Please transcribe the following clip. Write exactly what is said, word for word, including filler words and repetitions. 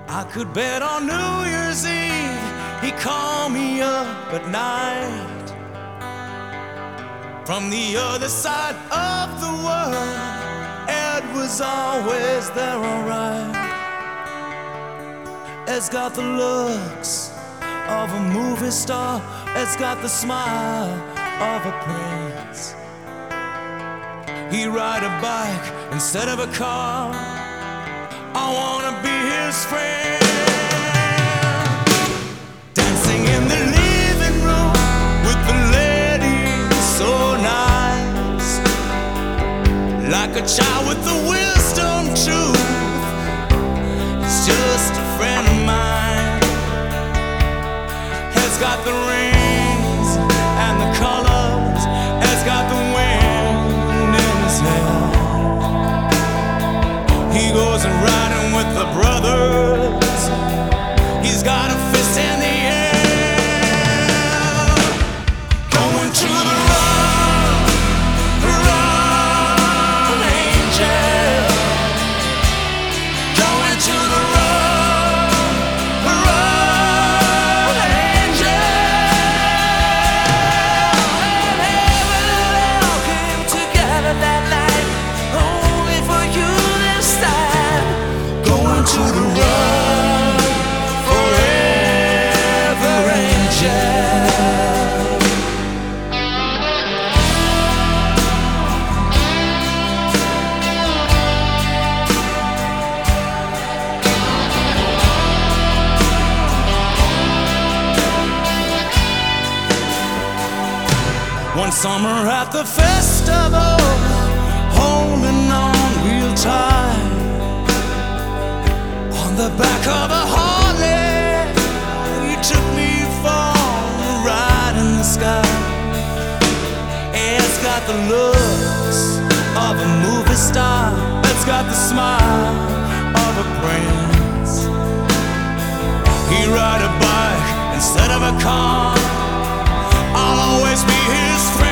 I could bet on New Year's Eve he'd call me up at night from the other side of the world. Ed was always there, alright. Ed's got the looks of a movie star. Ed's got the smile of a prince. He'd ride a bike instead of a car. I wanna be his friend. Dancing in the living room with the ladies, so nice. Like a child with the wisdom truth. He's just a friend of mine. He's got the rings and the colors. He's got the wind in his hair. He goes and riding with the brothers. He's got a fist in the air. Going to the run, run, angel. Going to the run, run, angel. And heaven and hell came together that night, only for you this time. Going to the run, forever, angel. One summer at the festival, holding on real tight on the back of a Harley, you took me for a ride in the sky. It's got the looks of a movie star. It's got the smile of a prince. He ride a bike instead of a car. I'll always be his friend.